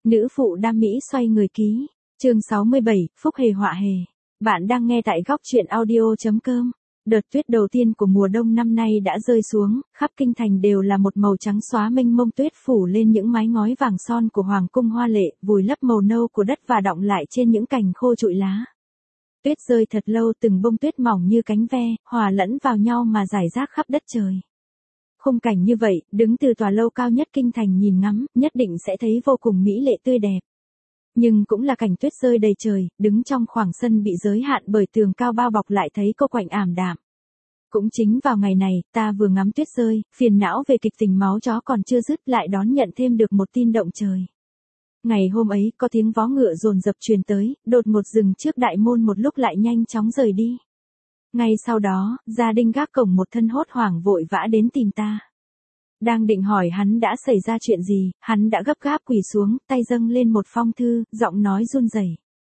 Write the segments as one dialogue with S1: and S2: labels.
S1: Nữ phụ đam mỹ xoay người ký. Chương 67, phúc hề họa hề. Bạn đang nghe tại góc truyện audio.com. Đợt tuyết đầu tiên của mùa đông năm nay đã rơi xuống, khắp kinh thành đều là một màu trắng xóa mênh mông, tuyết phủ lên những mái ngói vàng son của hoàng cung hoa lệ, vùi lấp màu nâu của đất và đọng lại trên những cành khô trụi lá. Tuyết rơi thật lâu, từng bông tuyết mỏng như cánh ve, hòa lẫn vào nhau mà rải rác khắp đất trời. Khung cảnh như vậy, đứng từ tòa lâu cao nhất kinh thành nhìn ngắm, nhất định sẽ thấy vô cùng mỹ lệ tươi đẹp. Nhưng cũng là cảnh tuyết rơi đầy trời, đứng trong khoảng sân bị giới hạn bởi tường cao bao bọc lại thấy cô quạnh ảm đạm. Cũng chính vào ngày này, ta vừa ngắm tuyết rơi, phiền não về kịch tình máu chó còn chưa dứt lại đón nhận thêm được một tin động trời. Ngày hôm ấy, có tiếng vó ngựa dồn dập truyền tới, đột ngột dừng trước đại môn một lúc lại nhanh chóng rời đi. Ngay sau đó, gia đình gác cổng một thân hốt hoảng vội vã đến tìm ta. Đang định hỏi hắn đã xảy ra chuyện gì, hắn đã gấp gáp quỳ xuống, tay dâng lên một phong thư, giọng nói run rẩy.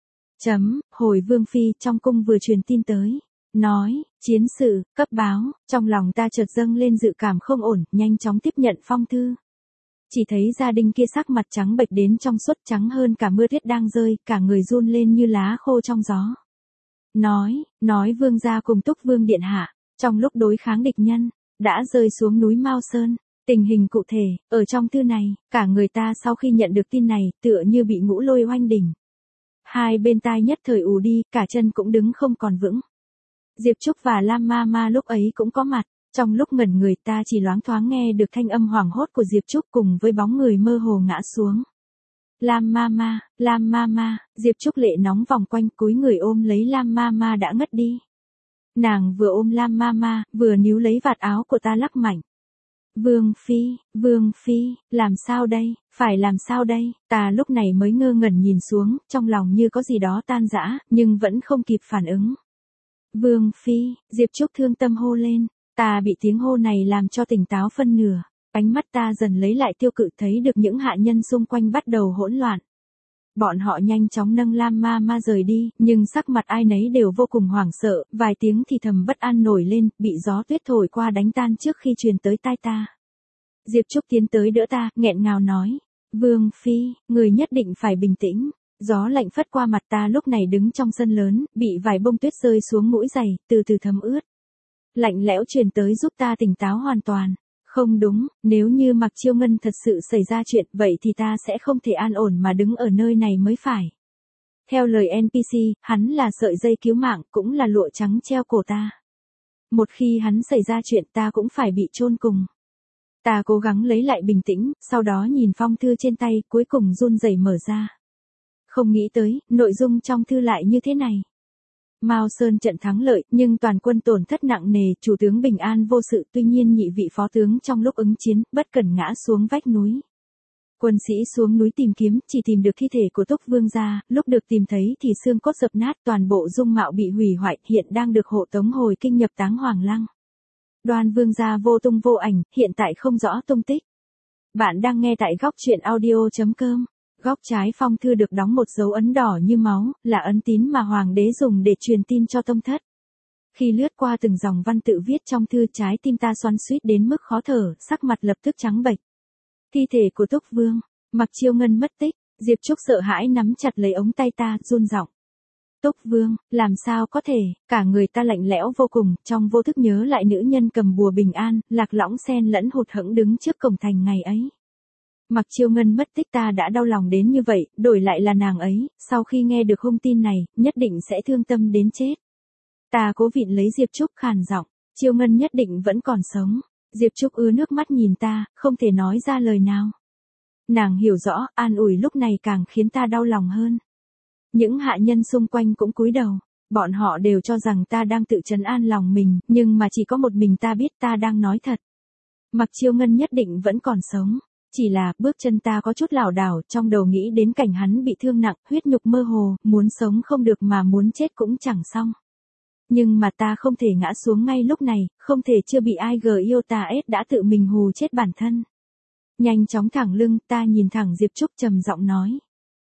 S1: Hồi vương phi trong cung vừa truyền tin tới. Nói, chiến sự, cấp báo, trong lòng ta chợt dâng lên dự cảm không ổn, nhanh chóng tiếp nhận phong thư. Chỉ thấy gia đình kia sắc mặt trắng bệch đến trong suốt, trắng hơn cả mưa tuyết đang rơi, cả người run lên như lá khô trong gió. Nói vương gia cùng Túc Vương điện hạ, trong lúc đối kháng địch nhân, đã rơi xuống núi Mao Sơn. Tình hình cụ thể, ở trong thư này, cả người ta sau khi nhận được tin này, tựa như bị ngũ lôi oanh đỉnh. Hai bên tai nhất thời ù đi, cả chân cũng đứng không còn vững. Diệp Trúc và Lam Ma Ma lúc ấy cũng có mặt, trong lúc ngẩn người ta chỉ loáng thoáng nghe được thanh âm hoảng hốt của Diệp Trúc cùng với bóng người mơ hồ ngã xuống. Lam Ma Ma, Diệp Trúc lệ nóng vòng quanh cúi người ôm lấy Lam Ma Ma đã ngất đi. Nàng vừa ôm Lam Ma Ma, vừa níu lấy vạt áo của ta lắc mạnh. Vương Phi, làm sao đây, phải làm sao đây, ta lúc này mới ngơ ngẩn nhìn xuống, trong lòng như có gì đó tan rã, nhưng vẫn không kịp phản ứng. Vương Phi, Diệp Trúc thương tâm hô lên, ta bị tiếng hô này làm cho tỉnh táo phân nửa, ánh mắt ta dần lấy lại tiêu cự thấy được những hạ nhân xung quanh bắt đầu hỗn loạn. Bọn họ nhanh chóng nâng Lam Ma Ma rời đi, nhưng sắc mặt ai nấy đều vô cùng hoảng sợ, vài tiếng thì thầm bất an nổi lên, bị gió tuyết thổi qua đánh tan trước khi truyền tới tai ta. Diệp Trúc tiến tới đỡ ta, nghẹn ngào nói, Vương Phi, người nhất định phải bình tĩnh. Gió lạnh phất qua mặt ta lúc này đứng trong sân lớn, bị vài bông tuyết rơi xuống mũi giày, từ từ thấm ướt. Lạnh lẽo truyền tới giúp ta tỉnh táo hoàn toàn. Không đúng, nếu như Mạc Chiêu Ngân thật sự xảy ra chuyện, vậy thì ta sẽ không thể an ổn mà đứng ở nơi này mới phải. Theo lời NPC, hắn là sợi dây cứu mạng, cũng là lụa trắng treo cổ ta. Một khi hắn xảy ra chuyện ta cũng phải bị chôn cùng. Ta cố gắng lấy lại bình tĩnh, sau đó nhìn phong thư trên tay, cuối cùng run rẩy mở ra. Không nghĩ tới, nội dung trong thư lại như thế này. Mao Sơn trận thắng lợi, nhưng toàn quân tổn thất nặng nề, chủ tướng bình an vô sự, tuy nhiên nhị vị phó tướng trong lúc ứng chiến, bất cẩn ngã xuống vách núi. Quân sĩ xuống núi tìm kiếm, chỉ tìm được thi thể của Túc Vương gia, lúc được tìm thấy thì xương cốt dập nát, toàn bộ dung mạo bị hủy hoại, hiện đang được hộ tống hồi kinh nhập táng Hoàng Lăng. Đoan Vương gia vô tung vô ảnh, hiện tại không rõ tung tích. Bạn đang nghe tại góc truyện audio.com. Góc trái phong thư được đóng một dấu ấn đỏ như máu, là ấn tín mà hoàng đế dùng để truyền tin cho tông thất. Khi lướt qua từng dòng văn tự viết trong thư, trái tim ta xoắn xuýt đến mức khó thở, sắc mặt lập tức trắng bệch. Thi thể của Túc Vương, Mạc Chiêu Ngân mất tích, Diệp Trúc sợ hãi nắm chặt lấy ống tay ta, run giọng. Túc Vương, làm sao có thể, cả người ta lạnh lẽo vô cùng, trong vô thức nhớ lại nữ nhân cầm bùa bình an, lạc lõng xen lẫn hụt hẫng đứng trước cổng thành ngày ấy. Mạc Chiêu Ngân mất tích ta đã đau lòng đến như vậy, đổi lại là nàng ấy, sau khi nghe được hung tin này, nhất định sẽ thương tâm đến chết. Ta cố vịn lấy Diệp Trúc khàn giọng, Chiêu Ngân nhất định vẫn còn sống. Diệp Trúc ứa nước mắt nhìn ta, không thể nói ra lời nào. Nàng hiểu rõ, an ủi lúc này càng khiến ta đau lòng hơn. Những hạ nhân xung quanh cũng cúi đầu, bọn họ đều cho rằng ta đang tự trấn an lòng mình, nhưng mà chỉ có một mình ta biết ta đang nói thật. Mạc Chiêu Ngân nhất định vẫn còn sống. Chỉ là, bước chân ta có chút lảo đảo, trong đầu nghĩ đến cảnh hắn bị thương nặng, huyết nhục mơ hồ, muốn sống không được mà muốn chết cũng chẳng xong. Nhưng mà ta không thể ngã xuống ngay lúc này, không thể chưa bị ai Iota S đã tự mình hù chết bản thân. Nhanh chóng thẳng lưng, ta nhìn thẳng Diệp Trúc trầm giọng nói.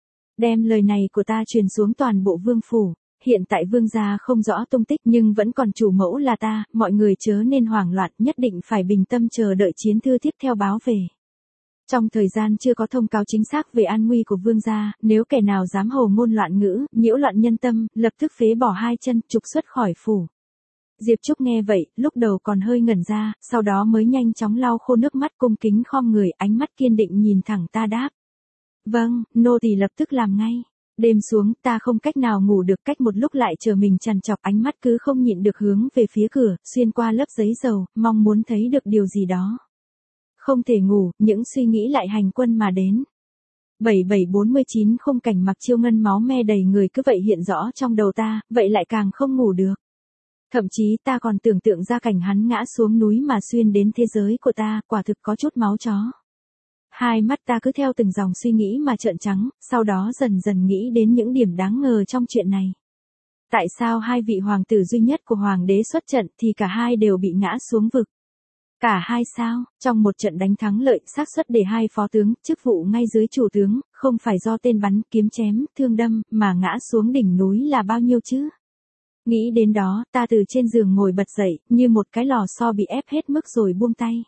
S1: Đem lời này của ta truyền xuống toàn bộ vương phủ. Hiện tại vương gia không rõ tung tích nhưng vẫn còn chủ mẫu là ta, mọi người chớ nên hoảng loạn, nhất định phải bình tâm chờ đợi chiến thư tiếp theo báo về. Trong thời gian chưa có thông cáo chính xác về an nguy của vương gia, nếu kẻ nào dám hồ ngôn loạn ngữ, nhiễu loạn nhân tâm, lập tức phế bỏ 2 chân, trục xuất khỏi phủ. Diệp Trúc nghe vậy, lúc đầu còn hơi ngẩn ra, sau đó mới nhanh chóng lau khô nước mắt, cung kính khom người, ánh mắt kiên định nhìn thẳng ta đáp. Vâng, nô tỳ lập tức làm ngay. Đêm xuống, ta không cách nào ngủ được, cách một lúc lại chờ mình trằn trọc, ánh mắt cứ không nhịn được hướng về phía cửa, xuyên qua lớp giấy dầu, mong muốn thấy được điều gì đó. Không thể ngủ, những suy nghĩ lại hành quân mà đến. 7749 khung cảnh Mặc Chiêu Ngân máu me đầy người cứ vậy hiện rõ trong đầu ta, vậy lại càng không ngủ được. Thậm chí ta còn tưởng tượng ra cảnh hắn ngã xuống núi mà xuyên đến thế giới của ta, quả thực có chút máu chó. Hai mắt ta cứ theo từng dòng suy nghĩ mà trợn trắng, sau đó dần dần nghĩ đến những điểm đáng ngờ trong chuyện này. Tại sao 2 vị hoàng tử duy nhất của hoàng đế xuất trận thì cả hai đều bị ngã xuống vực? Cả hai sao? Trong một trận đánh thắng lợi, xác suất để 2 phó tướng, chức vụ ngay dưới chủ tướng, không phải do tên bắn, kiếm chém, thương đâm, mà ngã xuống đỉnh núi là bao nhiêu chứ? Nghĩ đến đó, ta từ trên giường ngồi bật dậy, như một cái lò xo bị ép hết mức rồi buông tay.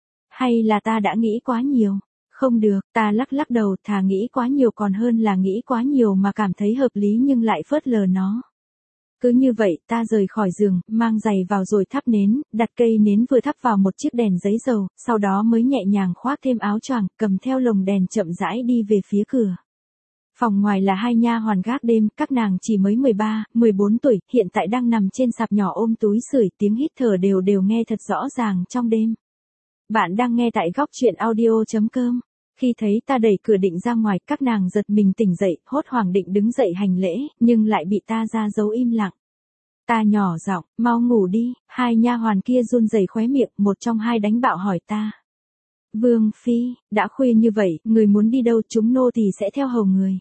S1: Hay là ta đã nghĩ quá nhiều? Không được, ta lắc đầu, thà nghĩ quá nhiều còn hơn là nghĩ quá nhiều mà cảm thấy hợp lý nhưng lại phớt lờ nó. Cứ như vậy, ta rời khỏi giường, mang giày vào rồi thắp nến, đặt cây nến vừa thắp vào một chiếc đèn giấy dầu, sau đó mới nhẹ nhàng khoác thêm áo choàng, cầm theo lồng đèn chậm rãi đi về phía cửa. Phòng ngoài là 2 nha hoàn gác đêm, các nàng chỉ mới 13, 14 tuổi, hiện tại đang nằm trên sạp nhỏ ôm túi sưởi, tiếng hít thở đều nghe thật rõ ràng trong đêm. Bạn đang nghe tại góc truyện audio.com. Khi thấy ta đẩy cửa định ra ngoài, các nàng giật mình tỉnh dậy, hốt hoảng định đứng dậy hành lễ, nhưng lại bị ta ra dấu im lặng. Ta nhỏ giọng, mau ngủ đi, 2 nha hoàn kia run rẩy khóe miệng, một trong 2 đánh bạo hỏi ta. Vương phi, đã khuya như vậy, người muốn đi đâu, chúng nô tỳ sẽ theo hầu người.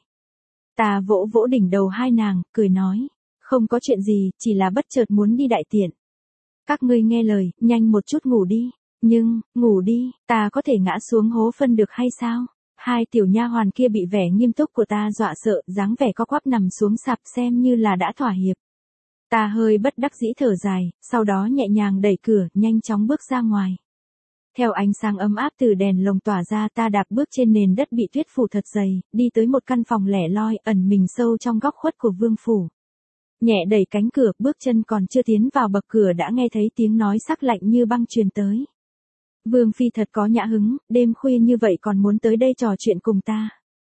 S1: Ta vỗ vỗ đỉnh đầu 2 nàng, cười nói, không có chuyện gì, chỉ là bất chợt muốn đi đại tiện. Các ngươi nghe lời, nhanh một chút ngủ đi. Nhưng, ngủ đi, ta có thể ngã xuống hố phân được hay sao? 2 tiểu nha hoàn kia bị vẻ nghiêm túc của ta dọa sợ, dáng vẻ co quắp nằm xuống sạp xem như là đã thỏa hiệp. Ta hơi bất đắc dĩ thở dài, sau đó nhẹ nhàng đẩy cửa, nhanh chóng bước ra ngoài. Theo ánh sáng ấm áp từ đèn lồng tỏa ra, ta đạp bước trên nền đất bị tuyết phủ thật dày, đi tới một căn phòng lẻ loi, ẩn mình sâu trong góc khuất của vương phủ. Nhẹ đẩy cánh cửa, bước chân còn chưa tiến vào bậc cửa đã nghe thấy tiếng nói sắc lạnh như băng truyền tới. Vương phi thật có nhã hứng, đêm khuya như vậy còn muốn tới đây trò chuyện cùng ta.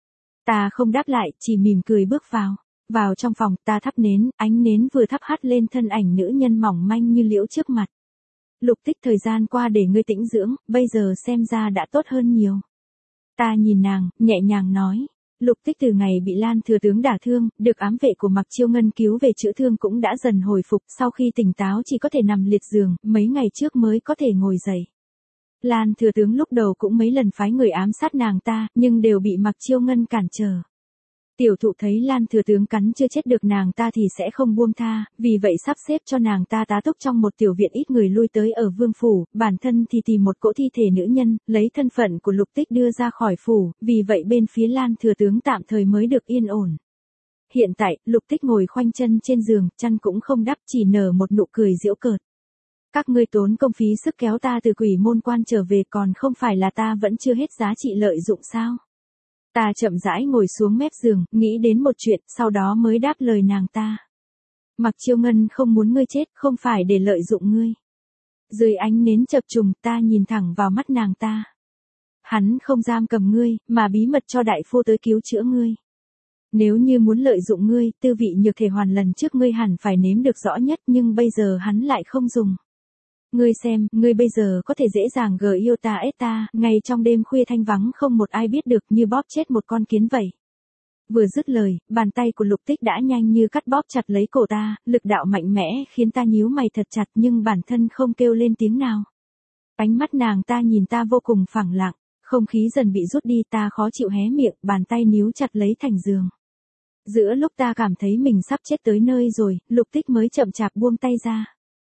S1: Ta không đáp lại, chỉ mỉm cười bước vào. Vào trong phòng, ta thắp nến, ánh nến vừa thắp hắt lên thân ảnh nữ nhân mỏng manh như liễu trước mặt. Lục Tích, thời gian qua để ngươi tĩnh dưỡng, bây giờ xem ra đã tốt hơn nhiều. Ta nhìn nàng, nhẹ nhàng nói. Lục Tích từ ngày bị Lan thừa tướng đả thương, được ám vệ của Mặc Chiêu Ngân cứu về chữa thương cũng đã dần hồi phục, sau khi tỉnh táo chỉ có thể nằm liệt giường, mấy ngày trước mới có thể ngồi dậy. Lan thừa tướng lúc đầu cũng mấy lần phái người ám sát nàng ta, nhưng đều bị Mặc Chiêu Ngân cản trở. Tiểu thụ thấy Lan thừa tướng cắn chưa chết được nàng ta thì sẽ không buông tha, vì vậy sắp xếp cho nàng ta tá túc trong một tiểu viện ít người lui tới ở vương phủ, bản thân thì tìm một cỗ thi thể nữ nhân, lấy thân phận của Lục Tích đưa ra khỏi phủ, vì vậy bên phía Lan thừa tướng tạm thời mới được yên ổn. Hiện tại, Lục Tích ngồi khoanh chân trên giường, chăn cũng không đắp, chỉ nở một nụ cười giễu cợt. Các ngươi tốn công phí sức kéo ta từ Quỷ Môn Quan trở về, còn không phải là ta vẫn chưa hết giá trị lợi dụng sao? Ta chậm rãi ngồi xuống mép giường, nghĩ đến một chuyện, sau đó mới đáp lời nàng ta. Mặc Chiêu Ngân không muốn ngươi chết, không phải để lợi dụng ngươi. Dưới ánh nến chập trùng, ta nhìn thẳng vào mắt nàng ta. Hắn không giam cầm ngươi, mà bí mật cho đại phu tới cứu chữa ngươi. Nếu như muốn lợi dụng ngươi, tư vị nhược thể hoàn lần trước ngươi hẳn phải nếm được rõ nhất, nhưng bây giờ hắn lại không dùng. Ngươi xem, ngươi bây giờ có thể dễ dàng yêu ta ết ta, ngay trong đêm khuya thanh vắng không một ai biết được, như bóp chết một con kiến vậy. Vừa dứt lời, bàn tay của Lục Tích đã nhanh như cắt bóp chặt lấy cổ ta, lực đạo mạnh mẽ khiến ta nhíu mày thật chặt nhưng bản thân không kêu lên tiếng nào. Ánh mắt nàng ta nhìn ta vô cùng phẳng lặng, không khí dần bị rút đi, ta khó chịu hé miệng, bàn tay níu chặt lấy thành giường. Giữa lúc ta cảm thấy mình sắp chết tới nơi rồi, Lục Tích mới chậm chạp buông tay ra.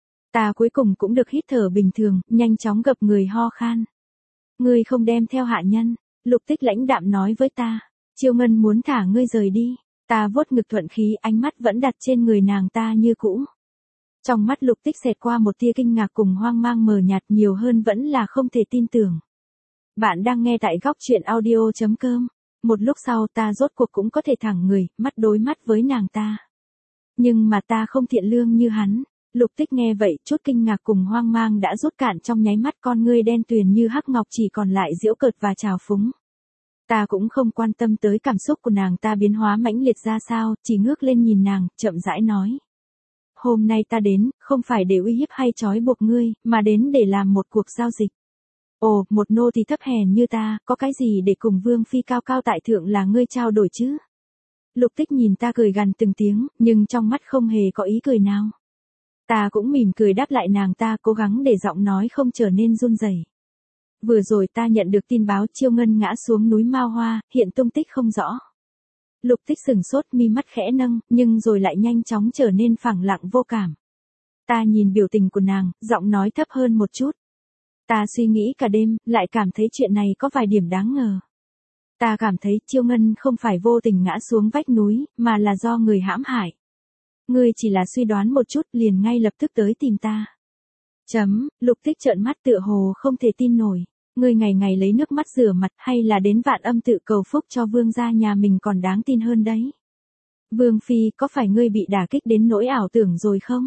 S1: Ta cuối cùng cũng được hít thở bình thường, nhanh chóng gập người ho khan. Ngươi không đem theo hạ nhân, Lục Tích lãnh đạm nói với ta. Chiêu Ngân muốn thả ngươi rời đi. Ta vuốt ngực thuận khí, ánh mắt vẫn đặt trên người nàng ta như cũ. Trong mắt Lục Tích xẹt qua một tia kinh ngạc cùng hoang mang mờ nhạt, nhiều hơn vẫn là không thể tin tưởng. Bạn đang nghe tại góc chuyện audio.com. Một lúc sau ta rốt cuộc cũng có thể thẳng người, mắt đối mắt với nàng ta. Nhưng mà ta không thiện lương như hắn. Lục Tích nghe vậy, chút kinh ngạc cùng hoang mang đã rút cạn trong nháy mắt, con ngươi đen tuyền như hắc ngọc chỉ còn lại giễu cợt và trào phúng. Ta cũng không quan tâm tới cảm xúc của nàng ta biến hóa mãnh liệt ra sao, chỉ ngước lên nhìn nàng, chậm rãi nói. Hôm nay ta đến, không phải để uy hiếp hay trói buộc ngươi, mà đến để làm một cuộc giao dịch. Ồ, một nô tỳ thấp hèn như ta, có cái gì để cùng Vương Phi cao cao tại thượng là ngươi trao đổi chứ? Lục Tích nhìn ta cười gằn từng tiếng, nhưng trong mắt không hề có ý cười nào. Ta cũng mỉm cười đáp lại nàng ta, cố gắng để giọng nói không trở nên run rẩy. Vừa rồi ta nhận được tin báo Chiêu Ngân ngã xuống núi Mao Hoa, hiện tung tích không rõ. Lục Tích sừng sốt, mi mắt khẽ nâng, nhưng rồi lại nhanh chóng trở nên phẳng lặng vô cảm. Ta nhìn biểu tình của nàng, giọng nói thấp hơn một chút. Ta suy nghĩ cả đêm, lại cảm thấy chuyện này có vài điểm đáng ngờ. Ta cảm thấy Chiêu Ngân không phải vô tình ngã xuống vách núi, mà là do người hãm hại. Ngươi chỉ là suy đoán một chút, liền ngay lập tức tới tìm ta. Lục Tích trợn mắt tựa hồ không thể tin nổi. Ngươi ngày ngày lấy nước mắt rửa mặt, hay là đến Vạn Âm tự cầu phúc cho vương gia nhà mình còn đáng tin hơn đấy. Vương Phi, có phải ngươi bị đả kích đến nỗi ảo tưởng rồi không?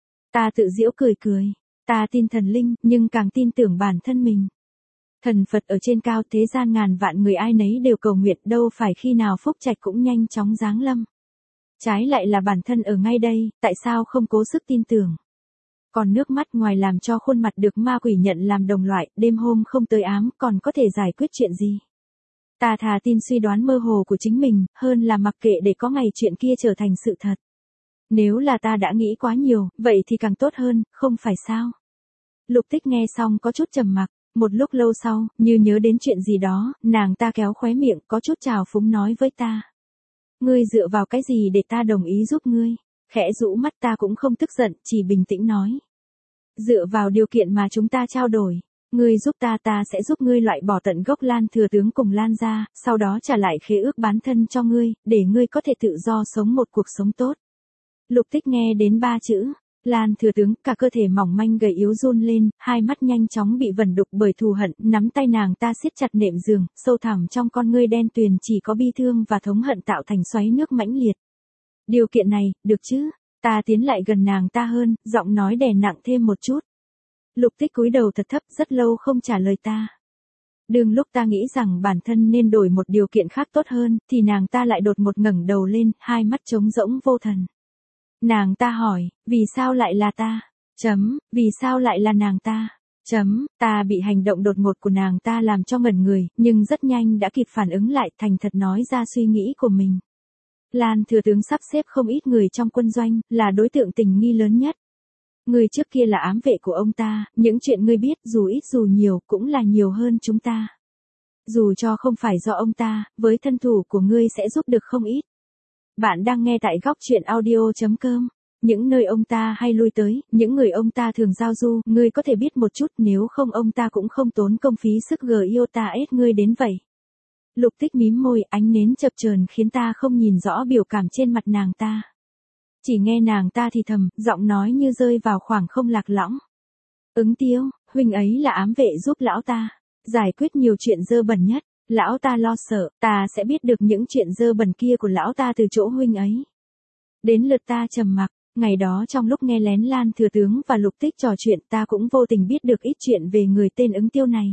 S1: Ta tự giễu cười cười. Ta tin thần linh, nhưng càng tin tưởng bản thân mình. Thần Phật ở trên cao, thế gian ngàn vạn người ai nấy đều cầu nguyện, đâu phải khi nào phúc trạch cũng nhanh chóng giáng lâm. Trái lại là bản thân ở ngay đây, tại sao không cố sức tin tưởng? Còn nước mắt ngoài làm cho khuôn mặt được ma quỷ nhận làm đồng loại, đêm hôm không tới ám, còn có thể giải quyết chuyện gì? Ta thà tin suy đoán mơ hồ của chính mình, hơn là mặc kệ để có ngày chuyện kia trở thành sự thật. Nếu là ta đã nghĩ quá nhiều, vậy thì càng tốt hơn, không phải sao? Lục Tích nghe xong có chút trầm mặc, một lúc lâu sau, như nhớ đến chuyện gì đó, nàng ta kéo khóe miệng, có chút trào phúng nói với ta. Ngươi dựa vào cái gì để ta đồng ý giúp ngươi? Khẽ rũ mắt, ta cũng không tức giận, chỉ bình tĩnh nói. Dựa vào điều kiện mà chúng ta trao đổi. Ngươi giúp ta, ta sẽ giúp ngươi loại bỏ tận gốc Lan Thừa Tướng cùng Lan gia, sau đó trả lại khế ước bán thân cho ngươi, để ngươi có thể tự do sống một cuộc sống tốt. Lục Tích nghe đến 3 chữ Lan Thừa Tướng, cả cơ thể mỏng manh gầy yếu run lên, hai mắt nhanh chóng bị vẩn đục bởi thù hận, nắm tay nàng ta siết chặt nệm giường, sâu thẳm trong con ngươi đen tuyền chỉ có bi thương và thống hận tạo thành xoáy nước mãnh liệt. Điều kiện này, được chứ? Ta tiến lại gần nàng ta hơn, giọng nói đè nặng thêm một chút. Lục Tích cúi đầu thật thấp, rất lâu không trả lời ta. Đương lúc ta nghĩ rằng bản thân nên đổi một điều kiện khác tốt hơn, thì nàng ta lại đột ngột ngẩng đầu lên, hai mắt trống rỗng vô thần. Nàng ta hỏi, vì sao lại là ta? Vì sao lại là nàng ta? Ta bị hành động đột ngột của nàng ta làm cho ngẩn người, nhưng rất nhanh đã kịp phản ứng lại, thành thật nói ra suy nghĩ của mình. Lan Thừa Tướng sắp xếp không ít người trong quân doanh, là đối tượng tình nghi lớn nhất. Người trước kia là ám vệ của ông ta, những chuyện ngươi biết dù ít dù nhiều cũng là nhiều hơn chúng ta. Dù cho không phải do ông ta, với thân thủ của ngươi sẽ giúp được không ít. Bạn đang nghe tại góc chuyện audio.com. Những nơi ông ta hay lui tới, những người ông ta thường giao du, ngươi có thể biết một chút, nếu không ông ta cũng không tốn công phí sức ép ngươi đến vậy. Lục Tích mím môi, ánh nến chập chờn khiến ta không nhìn rõ biểu cảm trên mặt nàng ta. Chỉ nghe nàng ta thì thầm, giọng nói như rơi vào khoảng không lạc lõng. Ứng Tiêu, huynh ấy là ám vệ giúp lão ta giải quyết nhiều chuyện dơ bẩn nhất. Lão ta lo sợ, ta sẽ biết được những chuyện dơ bẩn kia của lão ta từ chỗ huynh ấy. Đến lượt ta trầm mặc, ngày đó trong lúc nghe lén Lan Thừa Tướng và Lục Tích trò chuyện, ta cũng vô tình biết được ít chuyện về người tên Ứng Tiêu này.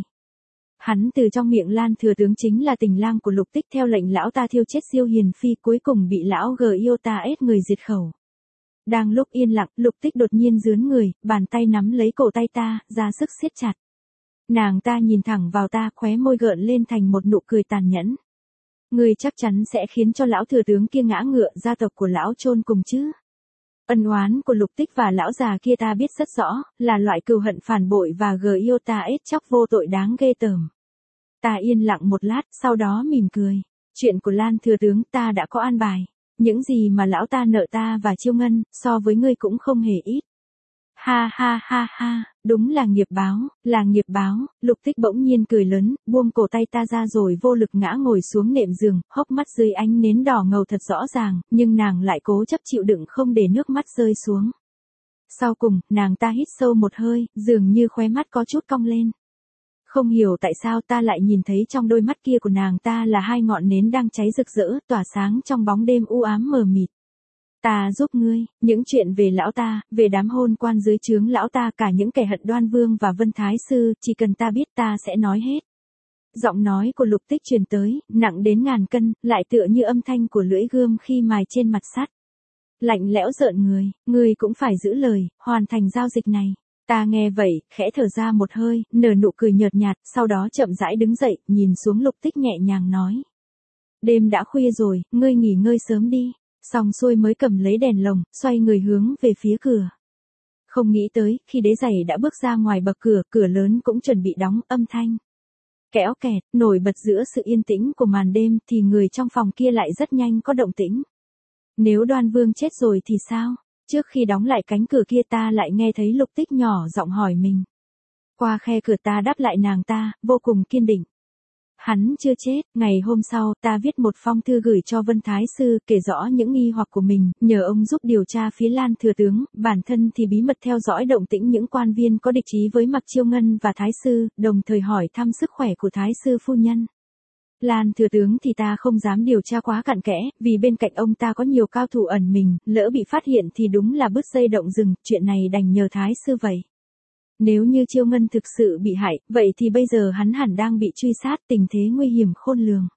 S1: Hắn từ trong miệng Lan Thừa Tướng chính là tình lang của Lục Tích, theo lệnh lão ta thiêu chết Diêu Hiền Phi, cuối cùng bị lão ép người diệt khẩu. Đang lúc yên lặng, Lục Tích đột nhiên giướn người, bàn tay nắm lấy cổ tay ta, ra sức siết chặt. Nàng ta nhìn thẳng vào ta, khóe môi gợn lên thành một nụ cười tàn nhẫn. Ngươi chắc chắn sẽ khiến cho lão thừa tướng kia ngã ngựa, gia tộc của lão chôn cùng chứ? Ân oán của Lục Tích và lão già kia ta biết rất rõ, là loại cừu hận phản bội và chóc vô tội đáng ghê tởm. Ta yên lặng một lát, sau đó mỉm cười. Chuyện của Lan thừa tướng ta đã có an bài. Những gì mà lão ta nợ ta và Chiêu Ngân, so với ngươi cũng không hề ít. Ha ha ha ha, đúng là nghiệp báo, là nghiệp báo. Lục Tích bỗng nhiên cười lớn, buông cổ tay ta ra rồi vô lực ngã ngồi xuống nệm giường, hốc mắt dưới ánh nến đỏ ngầu thật rõ ràng, nhưng nàng lại cố chấp chịu đựng không để nước mắt rơi xuống. Sau cùng, nàng ta hít sâu một hơi, dường như khóe mắt có chút cong lên. Không hiểu tại sao ta lại nhìn thấy trong đôi mắt kia của nàng ta là hai ngọn nến đang cháy rực rỡ, tỏa sáng trong bóng đêm u ám mờ mịt. Ta giúp ngươi, những chuyện về lão ta, về đám hôn quan dưới trướng lão ta, cả những kẻ hận Đoan Vương và Vân Thái Sư, chỉ cần ta biết ta sẽ nói hết. Giọng nói của Lục Tích truyền tới, nặng đến ngàn cân, lại tựa như âm thanh của lưỡi gươm khi mài trên mặt sắt. Lạnh lẽo rợn người, ngươi cũng phải giữ lời, hoàn thành giao dịch này. Ta nghe vậy, khẽ thở ra một hơi, nở nụ cười nhợt nhạt, sau đó chậm rãi đứng dậy, nhìn xuống Lục Tích nhẹ nhàng nói. Đêm đã khuya rồi, ngươi nghỉ ngơi sớm đi. Xong xuôi mới cầm lấy đèn lồng, xoay người hướng về phía cửa. Không nghĩ tới, khi đế giày đã bước ra ngoài bậc cửa, cửa lớn cũng chuẩn bị đóng, âm thanh kéo kẹt, nổi bật giữa sự yên tĩnh của màn đêm, thì người trong phòng kia lại rất nhanh có động tĩnh. Nếu Đoan Vương chết rồi thì sao? Trước khi đóng lại cánh cửa kia ta lại nghe thấy Lục Tích nhỏ giọng hỏi mình. Qua khe cửa ta đáp lại nàng ta, vô cùng kiên định. Hắn chưa chết, ngày hôm sau, ta viết một phong thư gửi cho Vân Thái Sư, kể rõ những nghi hoặc của mình, nhờ ông giúp điều tra phía Lan Thừa Tướng, bản thân thì bí mật theo dõi động tĩnh những quan viên có địch ý với Mạc Chiêu Ngân và Thái Sư, đồng thời hỏi thăm sức khỏe của Thái Sư phu nhân. Lan Thừa Tướng thì ta không dám điều tra quá cặn kẽ, vì bên cạnh ông ta có nhiều cao thủ ẩn mình, lỡ bị phát hiện thì đúng là bứt dây động rừng, chuyện này đành nhờ Thái Sư vậy. Nếu như Chiêu Ngân thực sự bị hại, vậy thì bây giờ hắn hẳn đang bị truy sát, tình thế nguy hiểm khôn lường.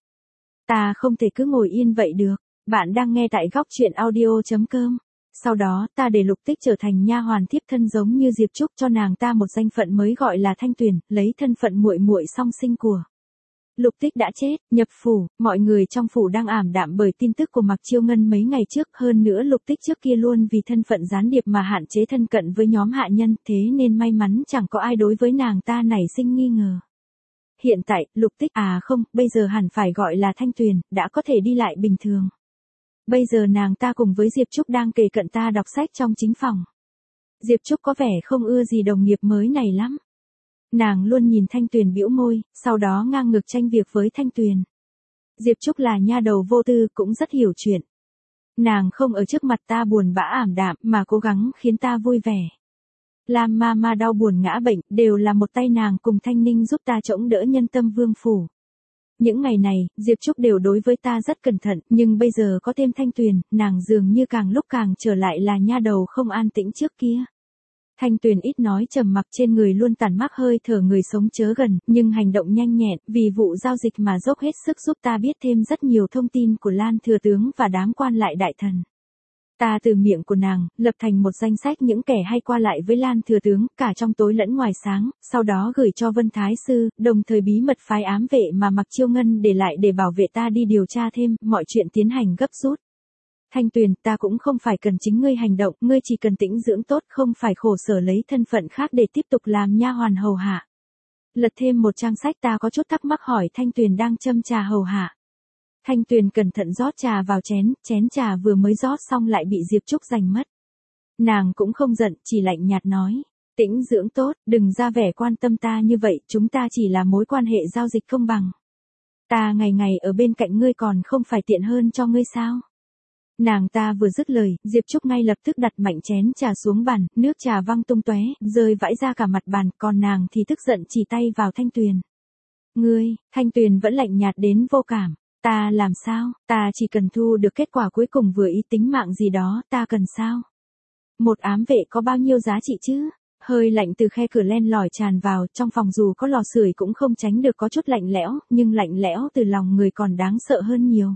S1: Ta không thể cứ ngồi yên vậy được. Bạn đang nghe tại góc truyện audio.com. Sau đó, ta để Lục Tích trở thành nha hoàn thiếp thân giống như Diệp Trúc, cho nàng ta một danh phận mới gọi là Thanh Tuyền, lấy thân phận muội muội song sinh của Lục Tích đã chết, nhập phủ, mọi người trong phủ đang ảm đạm bởi tin tức của Mạc Chiêu Ngân mấy ngày trước, hơn nữa Lục Tích trước kia luôn vì thân phận gián điệp mà hạn chế thân cận với nhóm hạ nhân, thế nên may mắn chẳng có ai đối với nàng ta nảy sinh nghi ngờ. Hiện tại, Lục Tích, bây giờ hẳn phải gọi là Thanh Tuyền, đã có thể đi lại bình thường. Bây giờ nàng ta cùng với Diệp Trúc đang kề cận ta đọc sách trong chính phòng. Diệp Trúc có vẻ không ưa gì đồng nghiệp mới này lắm. Nàng luôn nhìn Thanh Tuyền bĩu môi, sau đó ngang ngược tranh việc với Thanh Tuyền. Diệp Trúc là nha đầu vô tư, cũng rất hiểu chuyện. Nàng không ở trước mặt ta buồn bã ảm đạm, mà cố gắng khiến ta vui vẻ. Lam ma đau buồn ngã bệnh, đều là một tay nàng cùng Thanh Ninh giúp ta chống đỡ nhân tâm vương phủ. Những ngày này, Diệp Trúc đều đối với ta rất cẩn thận, nhưng bây giờ có thêm Thanh Tuyền, nàng dường như càng lúc càng trở lại là nha đầu không an tĩnh trước kia. Thanh Tuyền ít nói trầm mặc, trên người luôn tản mát hơi thở người sống chớ gần, nhưng hành động nhanh nhẹn, vì vụ giao dịch mà dốc hết sức giúp ta biết thêm rất nhiều thông tin của Lan Thừa Tướng và đám quan lại đại thần. Ta từ miệng của nàng, lập thành một danh sách những kẻ hay qua lại với Lan Thừa Tướng, cả trong tối lẫn ngoài sáng, sau đó gửi cho Vân Thái Sư, đồng thời bí mật phái ám vệ mà Mạc Chiêu Ngân để lại để bảo vệ ta đi điều tra thêm, mọi chuyện tiến hành gấp rút. Thanh Tuyền, ta cũng không phải cần chính ngươi hành động, ngươi chỉ cần tĩnh dưỡng tốt, không phải khổ sở lấy thân phận khác để tiếp tục làm nha hoàn hầu hạ. Lật thêm một trang sách, ta có chút thắc mắc hỏi Thanh Tuyền đang châm trà hầu hạ. Thanh Tuyền cẩn thận rót trà vào chén, chén trà vừa mới rót xong lại bị Diệp Trúc giành mất. Nàng cũng không giận, chỉ lạnh nhạt nói, tĩnh dưỡng tốt, đừng ra vẻ quan tâm ta như vậy, chúng ta chỉ là mối quan hệ giao dịch công bằng. Ta ngày ngày ở bên cạnh ngươi còn không phải tiện hơn cho ngươi sao? Nàng ta vừa dứt lời, Diệp Trúc ngay lập tức đặt mạnh chén trà xuống bàn, nước trà văng tung tóe, rơi vãi ra cả mặt bàn, còn nàng thì tức giận chỉ tay vào Thanh Tuyền. Ngươi, Thanh Tuyền vẫn lạnh nhạt đến vô cảm. Ta làm sao, ta chỉ cần thu được kết quả cuối cùng vừa ý, tính mạng gì đó, ta cần sao? Một ám vệ có bao nhiêu giá trị chứ? Hơi lạnh từ khe cửa len lỏi tràn vào, trong phòng dù có lò sưởi cũng không tránh được có chút lạnh lẽo, nhưng lạnh lẽo từ lòng người còn đáng sợ hơn nhiều.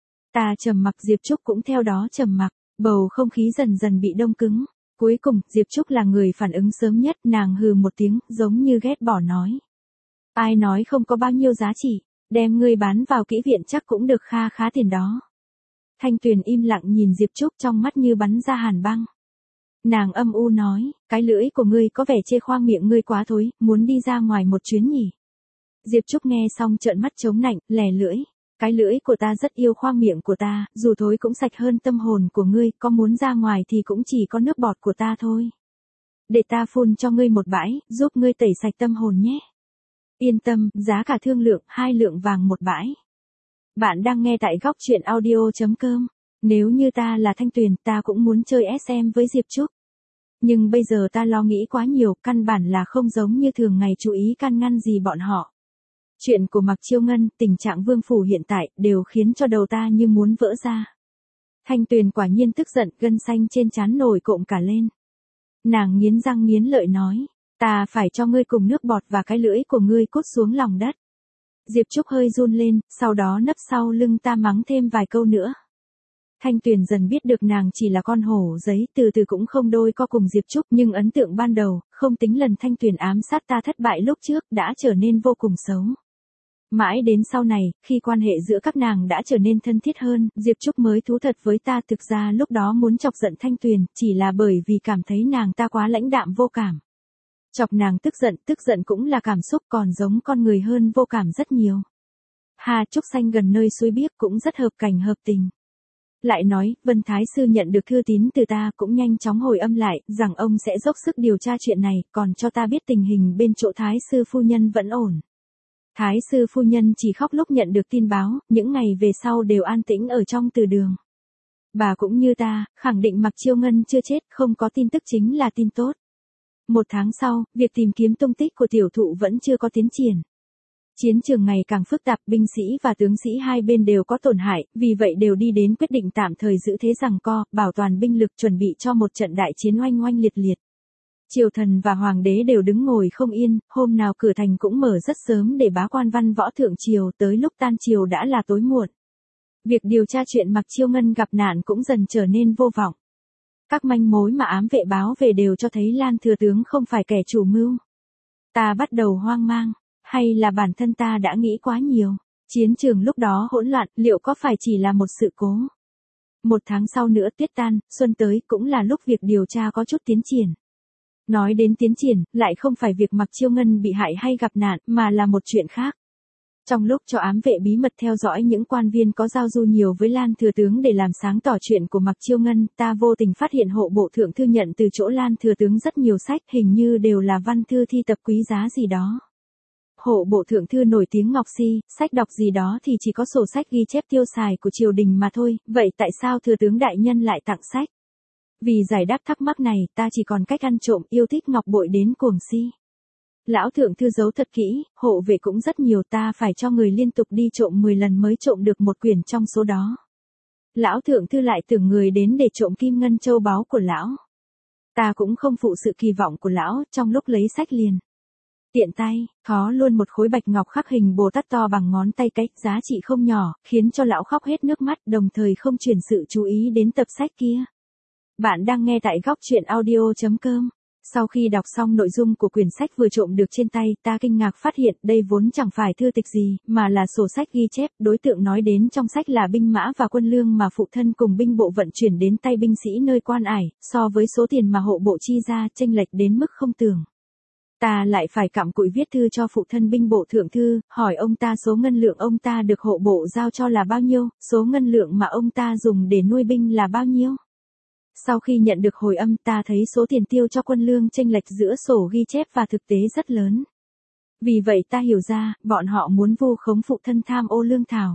S1: Ta trầm mặc, Diệp Trúc cũng theo đó trầm mặc, bầu không khí dần dần bị đông cứng. Cuối cùng, Diệp Trúc là người phản ứng sớm nhất, nàng hừ một tiếng, giống như ghét bỏ nói. Ai nói không có bao nhiêu giá trị, đem ngươi bán vào kỹ viện chắc cũng được kha khá tiền đó. Thanh Tuyền im lặng nhìn Diệp Trúc, trong mắt như bắn ra hàn băng. Nàng âm u nói, cái lưỡi của ngươi có vẻ chê khoang miệng ngươi quá thối, muốn đi ra ngoài một chuyến nhỉ? Diệp Trúc nghe xong trợn mắt chống nạnh, lè lưỡi. Cái lưỡi của ta rất yêu khoang miệng của ta, dù thối cũng sạch hơn tâm hồn của ngươi, có muốn ra ngoài thì cũng chỉ có nước bọt của ta thôi. Để ta phun cho ngươi một bãi, giúp ngươi tẩy sạch tâm hồn nhé. Yên tâm, giá cả thương lượng, 2 lượng vàng một bãi. Bạn đang nghe tại góc truyện audio.com. Nếu như ta là Thanh Tuyền, ta cũng muốn chơi SM với Diệp Trúc. Nhưng bây giờ ta lo nghĩ quá nhiều, căn bản là không giống như thường ngày chú ý can ngăn gì bọn họ. Chuyện của Mạc Chiêu Ngân, tình trạng Vương Phủ hiện tại, đều khiến cho đầu ta như muốn vỡ ra. Thanh Tuyền quả nhiên tức giận, gân xanh trên trán nổi cộm cả lên. Nàng nghiến răng nghiến lợi nói, ta phải cho ngươi cùng nước bọt và cái lưỡi của ngươi cút xuống lòng đất. Diệp Trúc hơi run lên, sau đó nấp sau lưng ta mắng thêm vài câu nữa. Thanh Tuyền dần biết được nàng chỉ là con hổ giấy, từ từ cũng không đôi co cùng Diệp Trúc, nhưng ấn tượng ban đầu, không tính lần Thanh Tuyền ám sát ta thất bại lúc trước, đã trở nên vô cùng xấu. Mãi đến sau này, khi quan hệ giữa các nàng đã trở nên thân thiết hơn, Diệp Trúc mới thú thật với ta, thực ra lúc đó muốn chọc giận Thanh Tuyền, chỉ là bởi vì cảm thấy nàng ta quá lãnh đạm vô cảm. Chọc nàng tức giận cũng là cảm xúc, còn giống con người hơn vô cảm rất nhiều. Hà Trúc Xanh gần nơi suối biếc cũng rất hợp cảnh hợp tình. Lại nói, Vân Thái Sư nhận được thư tín từ ta cũng nhanh chóng hồi âm lại, rằng ông sẽ dốc sức điều tra chuyện này, còn cho ta biết tình hình bên chỗ Thái Sư phu nhân vẫn ổn. Thái Sư phu nhân chỉ khóc lúc nhận được tin báo, những ngày về sau đều an tĩnh ở trong từ đường. Bà cũng như ta, khẳng định Mạc Chiêu Ngân chưa chết, không có tin tức chính là tin tốt. 1 tháng sau, việc tìm kiếm tung tích của tiểu thụ vẫn chưa có tiến triển. Chiến trường ngày càng phức tạp, binh sĩ và tướng sĩ hai bên đều có tổn hại, vì vậy đều đi đến quyết định tạm thời giữ thế giằng co, bảo toàn binh lực chuẩn bị cho một trận đại chiến oanh oanh liệt liệt. Triều thần và hoàng đế đều đứng ngồi không yên, hôm nào cửa thành cũng mở rất sớm để bá quan văn võ thượng triều, tới lúc tan triều đã là tối muộn. Việc điều tra chuyện Mạc Chiêu Ngân gặp nạn cũng dần trở nên vô vọng. Các manh mối mà ám vệ báo về đều cho thấy Lan thừa tướng không phải kẻ chủ mưu. Ta bắt đầu hoang mang, hay là bản thân ta đã nghĩ quá nhiều. Chiến trường lúc đó hỗn loạn, liệu có phải chỉ là một sự cố? 1 tháng sau nữa tuyết tan, xuân tới, cũng là lúc việc điều tra có chút tiến triển. Nói đến tiến triển, lại không phải việc Mạc Chiêu Ngân bị hại hay gặp nạn, mà là một chuyện khác. Trong lúc cho ám vệ bí mật theo dõi những quan viên có giao du nhiều với Lan thừa tướng để làm sáng tỏ chuyện của Mạc Chiêu Ngân, ta vô tình phát hiện hộ bộ thượng thư nhận từ chỗ Lan thừa tướng rất nhiều sách, hình như đều là văn thư thi tập quý giá gì đó. Hộ bộ thượng thư nổi tiếng ngọc si, sách đọc gì đó thì chỉ có sổ sách ghi chép tiêu xài của triều đình mà thôi, vậy tại sao thừa tướng đại nhân lại tặng sách? Vì giải đáp thắc mắc này, ta chỉ còn cách ăn trộm, yêu thích ngọc bội đến cuồng si. Lão thượng thư giấu thật kỹ, hộ vệ cũng rất nhiều, ta phải cho người liên tục đi trộm 10 lần mới trộm được một quyển trong số đó. Lão thượng thư lại tưởng người đến để trộm kim ngân châu báu của lão. Ta cũng không phụ sự kỳ vọng của lão, trong lúc lấy sách liền tiện tay, thó luôn một khối bạch ngọc khắc hình Bồ Tát to bằng ngón tay cái, giá trị không nhỏ, khiến cho lão khóc hết nước mắt, đồng thời không chuyển sự chú ý đến tập sách kia. Bạn đang nghe tại góc truyện audio.com. Sau khi đọc xong nội dung của quyển sách vừa trộm được trên tay, ta kinh ngạc phát hiện đây vốn chẳng phải thư tịch gì, mà là sổ sách ghi chép, đối tượng nói đến trong sách là binh mã và quân lương mà phụ thân cùng binh bộ vận chuyển đến tay binh sĩ nơi quan ải, so với số tiền mà hộ bộ chi ra, chênh lệch đến mức không tưởng. Ta lại phải cặm cụi viết thư cho phụ thân binh bộ thượng thư, hỏi ông ta số ngân lượng ông ta được hộ bộ giao cho là bao nhiêu, số ngân lượng mà ông ta dùng để nuôi binh là bao nhiêu. Sau khi nhận được hồi âm, ta thấy số tiền tiêu cho quân lương chênh lệch giữa sổ ghi chép và thực tế rất lớn. Vì vậy ta hiểu ra, bọn họ muốn vu khống phụ thân tham ô lương thảo.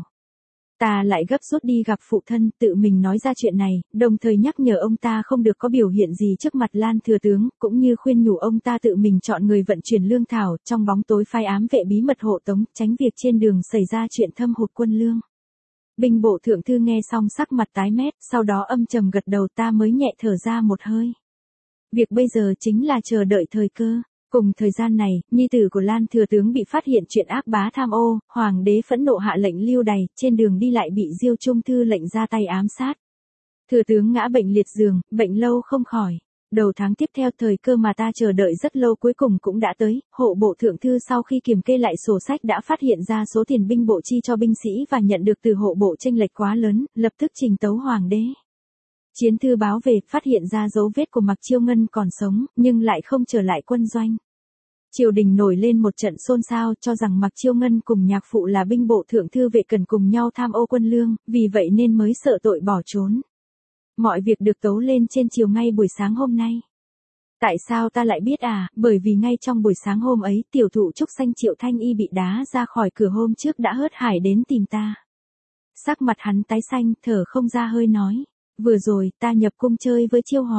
S1: Ta lại gấp rút đi gặp phụ thân, tự mình nói ra chuyện này, đồng thời nhắc nhở ông ta không được có biểu hiện gì trước mặt Lan thừa tướng, cũng như khuyên nhủ ông ta tự mình chọn người vận chuyển lương thảo, trong bóng tối phái ám vệ bí mật hộ tống, tránh việc trên đường xảy ra chuyện thâm hụt quân lương. Binh bộ thượng thư nghe xong sắc mặt tái mét, sau đó âm trầm gật đầu, ta mới nhẹ thở ra một hơi. Việc bây giờ chính là chờ đợi thời cơ. Cùng thời gian này, nhi tử của Lan thừa tướng bị phát hiện chuyện ác bá tham ô, hoàng đế phẫn nộ hạ lệnh lưu đày, trên đường đi lại bị Diêu Trung thư lệnh ra tay ám sát. Thừa tướng ngã bệnh liệt giường, bệnh lâu không khỏi. Đầu tháng tiếp theo, thời cơ mà ta chờ đợi rất lâu cuối cùng cũng đã tới, hộ bộ thượng thư sau khi kiểm kê lại sổ sách đã phát hiện ra số tiền binh bộ chi cho binh sĩ và nhận được từ hộ bộ chênh lệch quá lớn, lập tức trình tấu hoàng đế. Chiến thư báo về, phát hiện ra dấu vết của Mạc Chiêu Ngân còn sống, nhưng lại không trở lại quân doanh. Triều đình nổi lên một trận xôn xao, cho rằng Mạc Chiêu Ngân cùng nhạc phụ là binh bộ thượng thư vệ cần cùng nhau tham ô quân lương, vì vậy nên mới sợ tội bỏ trốn. Mọi việc được tấu lên trên chiều ngay buổi sáng hôm nay. Tại sao ta lại biết à, bởi vì ngay trong buổi sáng hôm ấy, tiểu thụ Trúc Xanh Triệu Thanh Y bị đá ra khỏi cửa hôm trước đã hớt hải đến tìm ta. Sắc mặt hắn tái xanh, thở không ra hơi nói. Vừa rồi, ta nhập cung chơi với Chiêu Hòa.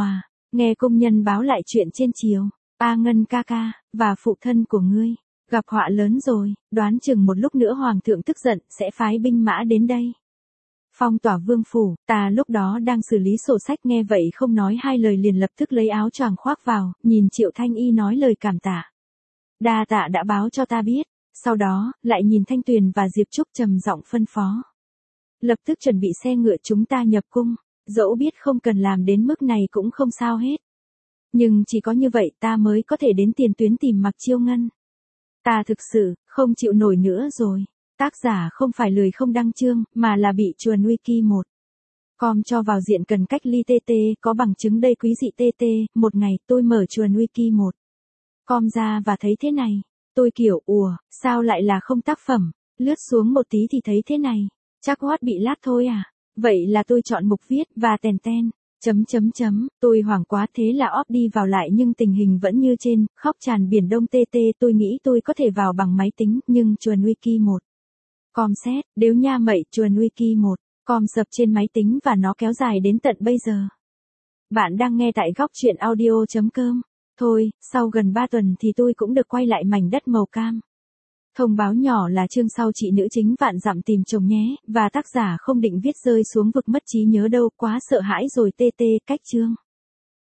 S1: Nghe công nhân báo lại chuyện trên chiều. A Ngân ca ca, và phụ thân của ngươi. Gặp họa lớn rồi, đoán chừng một lúc nữa hoàng thượng tức giận sẽ phái binh mã đến đây. Phong tỏa vương phủ, ta lúc đó đang xử lý sổ sách nghe vậy không nói hai lời liền lập tức lấy áo choàng khoác vào, nhìn Triệu Thanh Y nói lời cảm tạ. Đa tạ đã báo cho ta biết, sau đó, lại nhìn Thanh Tuyền và Diệp Trúc trầm giọng phân phó. Lập tức chuẩn bị xe ngựa chúng ta nhập cung, dẫu biết không cần làm đến mức này cũng không sao hết. Nhưng chỉ có như vậy ta mới có thể đến tiền tuyến tìm Mặc Chiêu Ngân. Ta thực sự, không chịu nổi nữa rồi. Tác giả không phải lười không đăng chương, mà là bị chuồn wiki 1. Com cho vào diện cần cách ly TT, có bằng chứng đây quý dị TT, một ngày tôi mở chuồn wiki 1. Com ra và thấy thế này. Tôi kiểu, sao lại là không tác phẩm, lướt xuống một tí thì thấy thế này. Chắc Watt bị lát thôi à. Vậy là tôi chọn mục viết, và tèn. Tôi hoảng quá thế là off đi vào lại nhưng tình hình vẫn như trên, khóc tràn biển đông TT tôi nghĩ tôi có thể vào bằng máy tính, nhưng chuồn wiki 1. Com xét, đếu nha mậy chuồn wiki 1. Com sập trên máy tính và nó kéo dài đến tận bây giờ. Bạn đang nghe tại góc truyện audio.com. Thôi, sau gần 3 tuần thì tôi cũng được quay lại mảnh đất màu cam. Thông báo nhỏ là chương sau chị nữ chính vạn dặm tìm chồng nhé, và tác giả không định viết rơi xuống vực mất trí nhớ đâu, quá sợ hãi rồi TT cách chương.